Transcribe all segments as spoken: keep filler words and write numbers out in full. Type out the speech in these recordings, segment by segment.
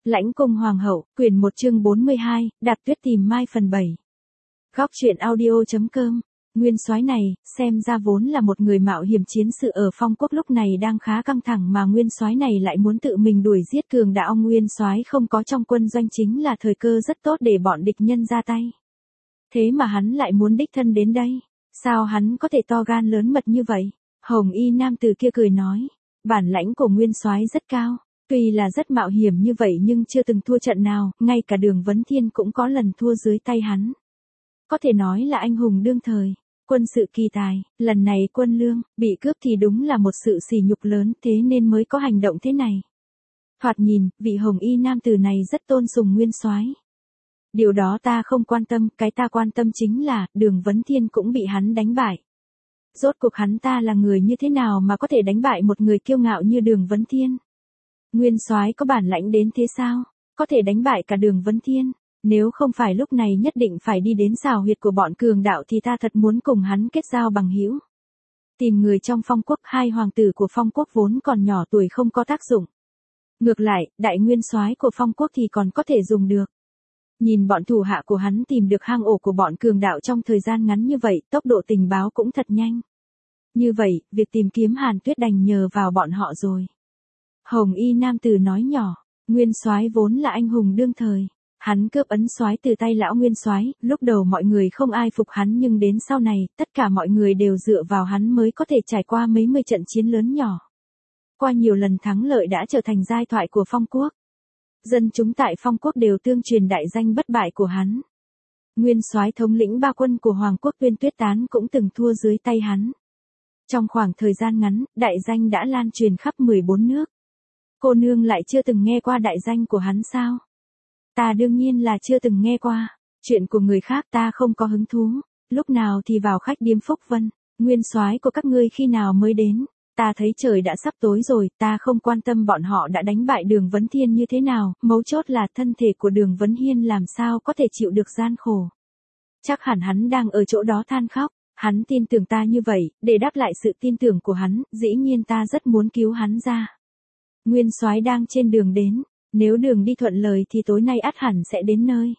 Lãnh cung hoàng hậu, quyển một chương bốn mươi hai, Đạp tuyết tìm mai phần bảy. Góc truyện audio.com. Nguyên soái này, xem ra vốn là một người mạo hiểm chiến sự ở Phong Quốc lúc này đang khá căng thẳng mà nguyên soái này lại muốn tự mình đuổi giết cường đạo. Nguyên soái không có trong quân doanh chính là thời cơ rất tốt để bọn địch nhân ra tay. Thế mà hắn lại muốn đích thân đến đây. Sao hắn có thể to gan lớn mật như vậy? Hồng y nam tử kia cười nói, bản lãnh của nguyên soái rất cao. Tuy là rất mạo hiểm như vậy nhưng chưa từng thua trận nào, ngay cả Đường Vấn Thiên cũng có lần thua dưới tay hắn. Có thể nói là anh hùng đương thời, quân sự kỳ tài, lần này quân lương, bị cướp thì đúng là một sự sỉ nhục lớn thế nên mới có hành động thế này. Thoạt nhìn, vị hồng y nam tử này rất tôn sùng nguyên soái. Điều đó ta không quan tâm, cái ta quan tâm chính là, Đường Vấn Thiên cũng bị hắn đánh bại. Rốt cuộc hắn ta là người như thế nào mà có thể đánh bại một người kiêu ngạo như Đường Vấn Thiên? Nguyên soái có bản lãnh đến thế sao? Có thể đánh bại cả Đường Vấn Thiên. Nếu không phải lúc này nhất định phải đi đến xào huyệt của bọn cường đạo thì ta thật muốn cùng hắn kết giao bằng hữu. Tìm người trong Phong Quốc, hai hoàng tử của Phong Quốc vốn còn nhỏ tuổi không có tác dụng. Ngược lại, đại nguyên soái của Phong Quốc thì còn có thể dùng được. Nhìn bọn thủ hạ của hắn tìm được hang ổ của bọn cường đạo trong thời gian ngắn như vậy, tốc độ tình báo cũng thật nhanh. Như vậy, việc tìm kiếm Hàn Tuyết đành nhờ vào bọn họ rồi. Hồng y nam tử nói nhỏ, nguyên soái vốn là anh hùng đương thời. Hắn cướp ấn soái từ tay lão nguyên soái, lúc đầu mọi người không ai phục hắn nhưng đến sau này, tất cả mọi người đều dựa vào hắn mới có thể trải qua mấy mươi trận chiến lớn nhỏ. Qua nhiều lần thắng lợi đã trở thành giai thoại của Phong Quốc. Dân chúng tại Phong Quốc đều tương truyền đại danh bất bại của hắn. Nguyên soái thống lĩnh ba quân của Hoàng quốc Tuyên Tuyết Tán cũng từng thua dưới tay hắn. Trong khoảng thời gian ngắn, đại danh đã lan truyền khắp mười bốn nước. Cô nương lại chưa từng nghe qua đại danh của hắn sao? Ta đương nhiên là chưa từng nghe qua. Chuyện của người khác ta không có hứng thú. Lúc nào thì vào khách điếm Phúc Vân. Nguyên soái của các ngươi khi nào mới đến? Ta thấy trời đã sắp tối rồi, ta không quan tâm bọn họ đã đánh bại Đường Vấn Thiên như thế nào, mấu chốt là thân thể của Đường Vấn Hiên làm sao có thể chịu được gian khổ. Chắc hẳn hắn đang ở chỗ đó than khóc, hắn tin tưởng ta như vậy, để đáp lại sự tin tưởng của hắn, dĩ nhiên ta rất muốn cứu hắn ra. Nguyên soái đang trên đường đến, nếu đường đi thuận lời thì tối nay ắt hẳn sẽ đến nơi.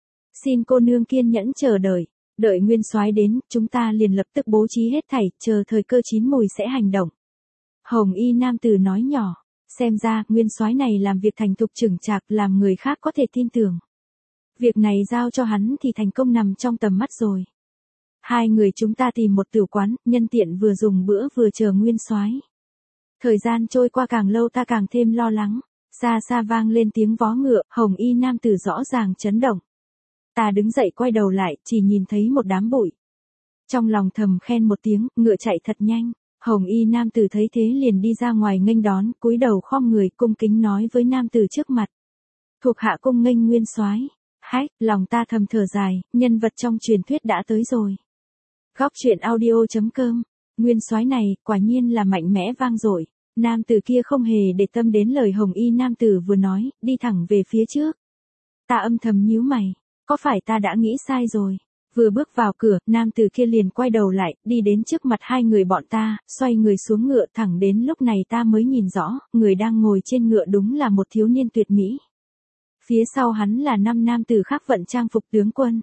Xin cô nương kiên nhẫn chờ đợi, đợi nguyên soái đến, chúng ta liền lập tức bố trí hết thảy, chờ thời cơ chín mùi sẽ hành động. Hồng y nam tử nói nhỏ, xem ra nguyên soái này làm việc thành thục chững chạc làm người khác có thể tin tưởng. Việc này giao cho hắn thì thành công nằm trong tầm mắt rồi. Hai người chúng ta tìm một tử quán, nhân tiện vừa dùng bữa vừa chờ nguyên soái. Thời gian trôi qua càng lâu ta càng thêm lo lắng. Xa xa vang lên tiếng vó ngựa, hồng y nam tử rõ ràng chấn động. Ta đứng dậy quay đầu lại, chỉ nhìn thấy một đám bụi. Trong lòng thầm khen một tiếng, ngựa chạy thật nhanh. Hồng y nam tử thấy thế liền đi ra ngoài nghênh đón, cúi đầu khom người cung kính nói với nam tử trước mặt. Thuộc hạ cung nghênh nguyên soái. Hách, lòng ta thầm thở dài, nhân vật trong truyền thuyết đã tới rồi. Góc truyện audio.com. Nguyên soái này, quả nhiên là mạnh mẽ vang dội. Nam tử kia không hề để tâm đến lời hồng y nam tử vừa nói, đi thẳng về phía trước. Ta âm thầm nhíu mày, có phải ta đã nghĩ sai rồi? Vừa bước vào cửa, nam tử kia liền quay đầu lại, đi đến trước mặt hai người bọn ta, xoay người xuống ngựa, thẳng đến lúc này ta mới nhìn rõ, người đang ngồi trên ngựa đúng là một thiếu niên tuyệt mỹ. Phía sau hắn là năm nam tử khác vận trang phục tướng quân.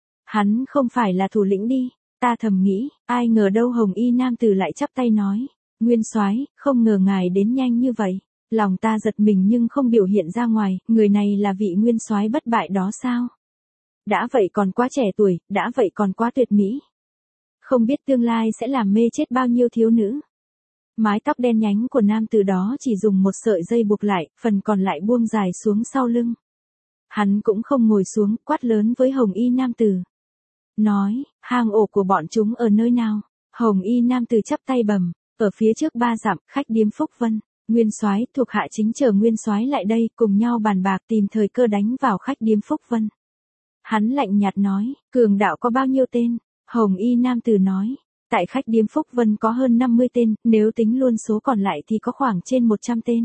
Hắn không phải là thủ lĩnh đi, ta thầm nghĩ, ai ngờ đâu hồng y nam tử lại chắp tay nói. Nguyên soái, không ngờ ngài đến nhanh như vậy. Lòng ta giật mình nhưng không biểu hiện ra ngoài, người này là vị nguyên soái bất bại đó sao? Đã vậy còn quá trẻ tuổi, đã vậy còn quá tuyệt mỹ. Không biết tương lai sẽ làm mê chết bao nhiêu thiếu nữ. Mái tóc đen nhánh của nam tử đó chỉ dùng một sợi dây buộc lại, phần còn lại buông dài xuống sau lưng. Hắn cũng không ngồi xuống, quát lớn với hồng y nam tử. Nói, hang ổ của bọn chúng ở nơi nào? Hồng y nam tử chắp tay bẩm. Ở phía trước ba dặm, khách điếm Phúc Vân, nguyên soái thuộc hạ chính chờ nguyên soái lại đây, cùng nhau bàn bạc tìm thời cơ đánh vào khách điếm Phúc Vân. Hắn lạnh nhạt nói, cường đạo có bao nhiêu tên? Hồng y nam tử nói, tại khách điếm Phúc Vân có hơn năm mươi tên, nếu tính luôn số còn lại thì có khoảng trên một trăm tên.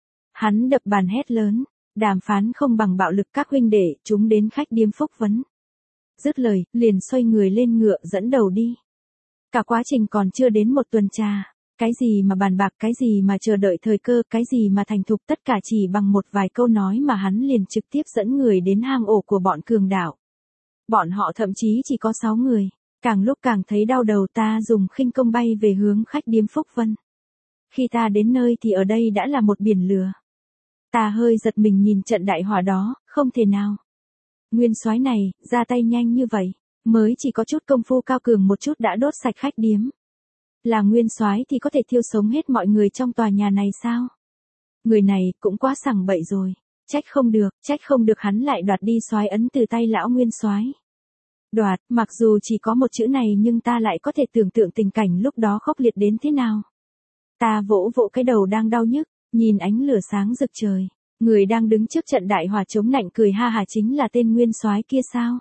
Hắn đập bàn hét lớn, đàm phán không bằng bạo lực các huynh đệ, chúng đến khách điếm Phúc Vân. Dứt lời, liền xoay người lên ngựa dẫn đầu đi. Cả quá trình còn chưa đến một tuần trà, Cái gì mà bàn bạc, cái gì mà chờ đợi thời cơ, cái gì mà thành thục, tất cả chỉ bằng một vài câu nói mà hắn liền trực tiếp dẫn người đến hang ổ của bọn cường đạo. Bọn họ thậm chí chỉ có sáu người. Càng lúc càng thấy đau đầu, ta dùng khinh công bay về hướng khách điếm Phúc Vân. Khi ta đến nơi thì ở đây đã là một biển lửa. Ta hơi giật mình nhìn trận đại hỏa đó, không thể nào. Nguyên soái này, ra tay nhanh như vậy, mới chỉ có chút công phu cao cường một chút đã đốt sạch khách điếm. Là nguyên soái thì có thể thiêu sống hết mọi người trong tòa nhà này sao? Người này cũng quá sằng bậy rồi, trách không được, trách không được hắn lại đoạt đi soái ấn từ tay lão nguyên soái. Đoạt, mặc dù chỉ có một chữ này nhưng ta lại có thể tưởng tượng tình cảnh lúc đó khốc liệt đến thế nào. Ta vỗ vỗ cái đầu đang đau nhức, nhìn ánh lửa sáng rực trời, người đang đứng trước trận đại hỏa chống nạnh cười ha hả chính là tên nguyên soái kia sao?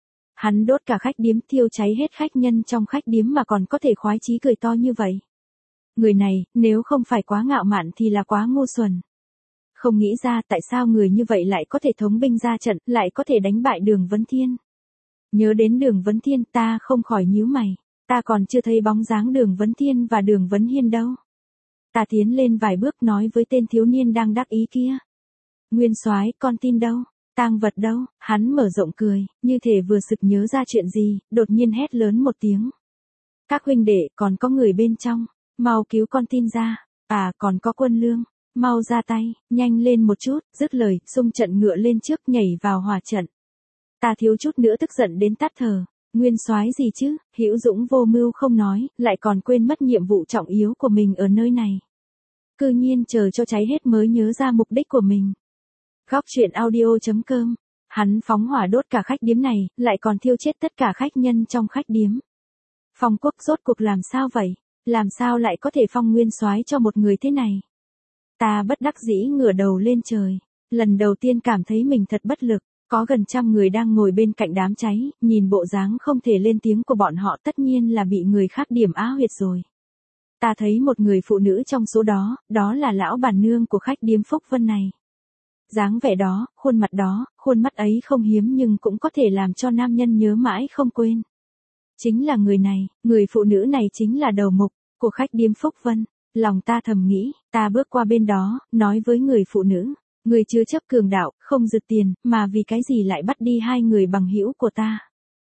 Hắn đốt cả khách điếm, thiêu cháy hết khách nhân trong khách điếm mà còn có thể khoái chí cười to như vậy. Người này, nếu không phải quá ngạo mạn thì là quá ngu xuẩn. Không nghĩ ra tại sao người như vậy lại có thể thống binh ra trận, lại có thể đánh bại Đường Vấn Thiên. Nhớ đến Đường Vấn Thiên ta không khỏi nhíu mày, ta còn chưa thấy bóng dáng Đường Vấn Thiên và Đường Vấn Hiên đâu. Ta tiến lên vài bước nói với tên thiếu niên đang đắc ý kia. Nguyên soái, con tin đâu? Tang vật đâu? Hắn mở rộng cười, như thể vừa sực nhớ ra chuyện gì, đột nhiên hét lớn một tiếng. Các huynh đệ, còn có người bên trong, mau cứu con tin ra, à còn có Quân Lương, mau ra tay, nhanh lên một chút, dứt lời, xung trận ngựa lên trước nhảy vào hỏa trận. Ta thiếu chút nữa tức giận đến tắt thở, nguyên soái gì chứ, hữu dũng vô mưu không nói, lại còn quên mất nhiệm vụ trọng yếu của mình ở nơi này. Cư nhiên chờ cho cháy hết mới nhớ ra mục đích của mình. Góc truyện audio chấm com, hắn phóng hỏa đốt cả khách điếm này, lại còn thiêu chết tất cả khách nhân trong khách điếm. Phong Quốc rốt cuộc làm sao vậy? Làm sao lại có thể phong nguyên soái cho một người thế này? Ta bất đắc dĩ ngửa đầu lên trời, lần đầu tiên cảm thấy mình thật bất lực, có gần trăm người đang ngồi bên cạnh đám cháy, nhìn bộ dáng không thể lên tiếng của bọn họ tất nhiên là bị người khác điểm á huyệt rồi. Ta thấy một người phụ nữ trong số đó, đó là lão bản nương của khách điếm Phúc Vân này. Dáng vẻ đó, khuôn mặt đó, khuôn mắt ấy không hiếm nhưng cũng có thể làm cho nam nhân nhớ mãi không quên. Chính là người này, người phụ nữ này chính là đầu mục của khách điếm Phúc Vân. Lòng ta thầm nghĩ, ta bước qua bên đó, nói với người phụ nữ, người chứa chấp cường đạo, không giật tiền, mà vì cái gì lại bắt đi hai người bằng hữu của ta.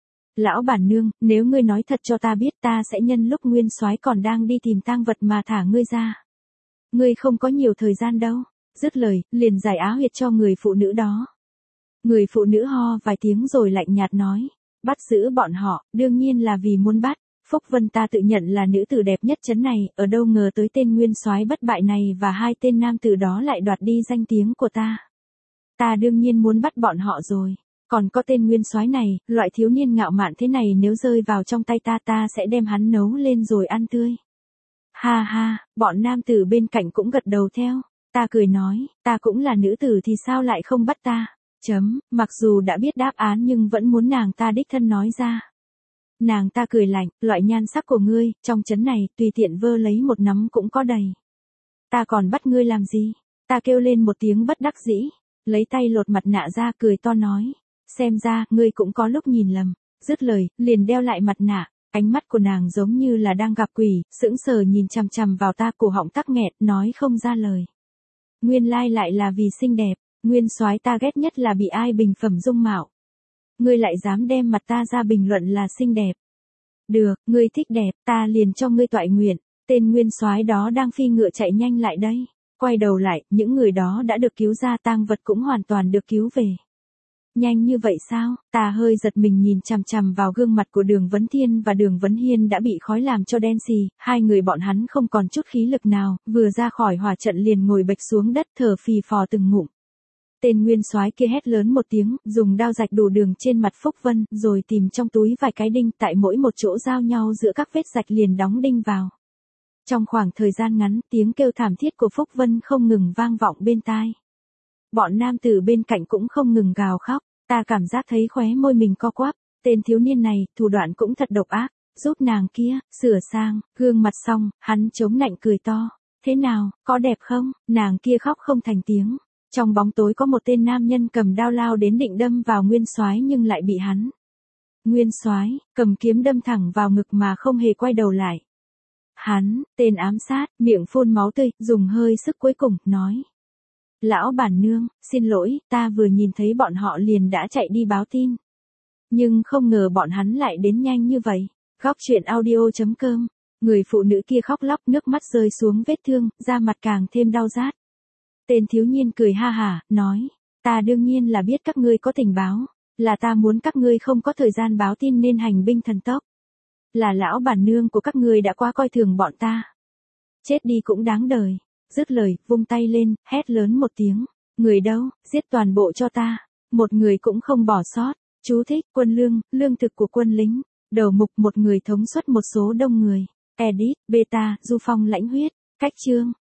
Lão bản nương, nếu ngươi nói thật cho ta biết ta sẽ nhân lúc nguyên soái còn đang đi tìm tang vật mà thả ngươi ra. Ngươi không có nhiều thời gian đâu. Dứt lời, liền giải á huyệt cho người phụ nữ đó. Người phụ nữ ho vài tiếng rồi lạnh nhạt nói, bắt giữ bọn họ, đương nhiên là vì muốn bắt. Phúc Vân ta tự nhận là nữ tử đẹp nhất trấn này, ở đâu ngờ tới tên nguyên soái bất bại này và hai tên nam tử đó lại đoạt đi danh tiếng của ta. Ta đương nhiên muốn bắt bọn họ rồi. Còn có tên nguyên soái này, loại thiếu niên ngạo mạn thế này nếu rơi vào trong tay ta ta sẽ đem hắn nấu lên rồi ăn tươi. Ha ha, bọn nam tử bên cạnh cũng gật đầu theo. Ta cười nói, ta cũng là nữ tử thì sao lại không bắt ta, chấm, mặc dù đã biết đáp án nhưng vẫn muốn nàng ta đích thân nói ra. Nàng ta cười lạnh, loại nhan sắc của ngươi, trong trấn này, tùy tiện vơ lấy một nắm cũng có đầy. Ta còn bắt ngươi làm gì? Ta kêu lên một tiếng bất đắc dĩ, lấy tay lột mặt nạ ra cười to nói, xem ra, ngươi cũng có lúc nhìn lầm, dứt lời, liền đeo lại mặt nạ. Ánh mắt của nàng giống như là đang gặp quỷ, sững sờ nhìn chằm chằm vào ta, cổ họng tắc nghẹt, nói không ra lời. Nguyên lai lại là vì xinh đẹp, nguyên soái ta ghét nhất là bị ai bình phẩm dung mạo. Ngươi lại dám đem mặt ta ra bình luận là xinh đẹp. Được, ngươi thích đẹp, ta liền cho ngươi toại nguyện. Tên nguyên soái đó đang phi ngựa chạy nhanh lại đây. Quay đầu lại, những người đó đã được cứu ra, tang vật cũng hoàn toàn được cứu về. Nhanh như vậy sao? Ta hơi giật mình nhìn chằm chằm vào gương mặt của Đường Vấn Thiên và Đường Vấn Hiên đã bị khói làm cho đen xì, hai người bọn hắn không còn chút khí lực nào, vừa ra khỏi hỏa trận liền ngồi bệch xuống đất thở phì phò từng ngụm. Tên nguyên soái kia hét lớn một tiếng, dùng dao rạch đủ đường trên mặt Phúc Vân, rồi tìm trong túi vài cái đinh, tại mỗi một chỗ giao nhau giữa các vết rạch liền đóng đinh vào. Trong khoảng thời gian ngắn, tiếng kêu thảm thiết của Phúc Vân không ngừng vang vọng bên tai. Bọn nam tử bên cạnh cũng không ngừng gào khóc, ta cảm giác thấy khóe môi mình co quắp, tên thiếu niên này, thủ đoạn cũng thật độc ác, giúp nàng kia, sửa sang, gương mặt xong, hắn chống nạnh cười to, thế nào, có đẹp không, nàng kia khóc không thành tiếng, trong bóng tối có một tên nam nhân cầm đao lao đến định đâm vào nguyên soái nhưng lại bị hắn. Nguyên soái, cầm kiếm đâm thẳng vào ngực mà không hề quay đầu lại. Hắn, tên ám sát, miệng phun máu tươi, dùng hơi sức cuối cùng, nói. Lão bản nương, xin lỗi, ta vừa nhìn thấy bọn họ liền đã chạy đi báo tin. Nhưng không ngờ bọn hắn lại đến nhanh như vậy. Góc truyện audio chấm com. Người phụ nữ kia khóc lóc, nước mắt rơi xuống vết thương, da mặt càng thêm đau rát. Tên thiếu niên cười ha hả, nói. Ta đương nhiên là biết các ngươi có tình báo. Là ta muốn các ngươi không có thời gian báo tin nên hành binh thần tốc. Là lão bản nương của các ngươi đã quá coi thường bọn ta. Chết đi cũng đáng đời. Dứt lời, vung tay lên, hét lớn một tiếng. Người đâu, giết toàn bộ cho ta. Một người cũng không bỏ sót. Chú thích, quân lương, lương thực của quân lính. Đầu mục một người thống suất một số đông người. Edit, beta, du phong lãnh huyết. Cách chương.